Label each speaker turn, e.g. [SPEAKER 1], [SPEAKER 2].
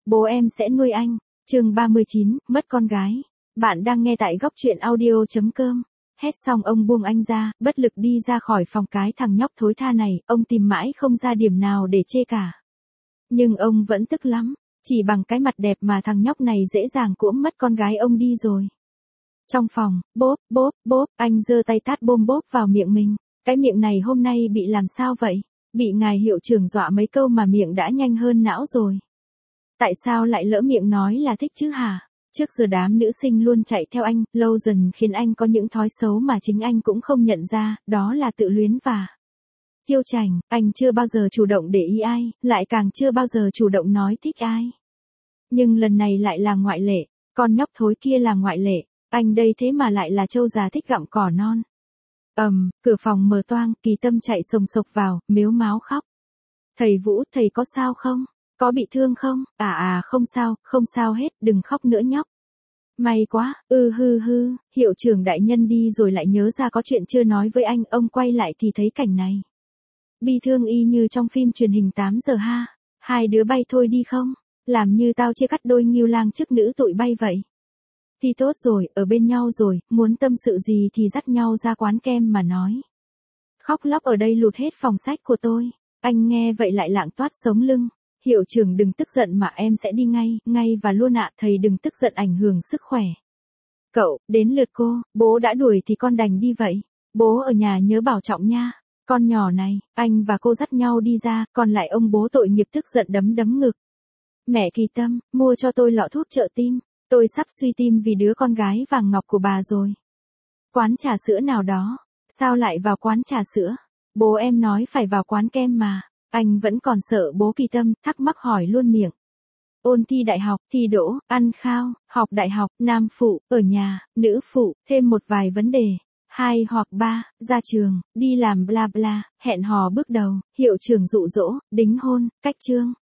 [SPEAKER 1] bố em sẽ nuôi anh. Chương 39, mất con gái. Bạn đang nghe tại góc truyện audio.com. Hét xong ông buông anh ra, bất lực đi ra khỏi phòng. Cái thằng nhóc thối tha này, ông tìm mãi không ra điểm nào để chê cả. Nhưng ông vẫn tức lắm, chỉ bằng cái mặt đẹp mà thằng nhóc này dễ dàng cũm mất con gái ông đi rồi. Trong phòng, bốp, bốp, bốp, anh giơ tay tát bôm bốp vào miệng mình. Cái miệng này hôm nay bị làm sao vậy? Bị ngài hiệu trưởng dọa mấy câu mà miệng đã nhanh hơn não rồi. Tại sao lại lỡ miệng nói là thích chứ hả? Trước giờ đám nữ sinh luôn chạy theo anh, lâu dần khiến anh có những thói xấu mà chính anh cũng không nhận ra, đó là tự luyến và kiêu chảnh. Anh chưa bao giờ chủ động để ý ai, lại càng chưa bao giờ chủ động nói thích ai. Nhưng lần này lại là ngoại lệ, con nhóc thối kia là ngoại lệ, anh đây thế mà lại là trâu già thích gặm cỏ non. Cửa phòng mở toang, Kỳ Tâm chạy sồng sộc vào, mếu máo khóc. Thầy Vũ, thầy có sao không? Có bị thương không? Không sao hết, đừng khóc nữa nhóc. May quá, hiệu trưởng đại nhân đi rồi lại nhớ ra có chuyện chưa nói với anh, ông quay lại thì thấy cảnh này. Bi thương y như trong phim truyền hình 8 giờ ha, hai đứa bay thôi đi không? Làm như tao chia cắt đôi Ngưu Lang trước nữ tụi bay vậy. Thì tốt rồi, ở bên nhau rồi, muốn tâm sự gì thì dắt nhau ra quán kem mà nói. Khóc lóc ở đây lụt hết phòng sách của tôi. Anh nghe vậy lại lạng toát sống lưng. Hiệu trưởng đừng tức giận mà em sẽ đi ngay và luôn ạ, thầy đừng tức giận ảnh hưởng sức khỏe. Cậu, đến lượt cô, bố đã đuổi thì con đành đi vậy. Bố ở nhà nhớ bảo trọng nha. Con nhỏ này, anh và cô dắt nhau đi ra, còn lại ông bố tội nghiệp tức giận đấm ngực. Mẹ Kỳ Tâm, mua cho tôi lọ thuốc trợ tim. Tôi sắp suy tim vì đứa con gái vàng ngọc của bà rồi. Quán trà sữa nào đó. Sao lại vào quán trà sữa? Bố em nói phải vào quán kem mà. Anh vẫn còn sợ bố Kỳ Tâm, thắc mắc hỏi luôn miệng. Ôn thi đại học, thi đỗ, ăn khao, học đại học, nam phụ, ở nhà, nữ phụ, thêm một vài vấn đề. 2 hoặc 3, ra trường, đi làm bla bla, hẹn hò bước đầu, hiệu trưởng dụ dỗ, đính hôn, cách chương.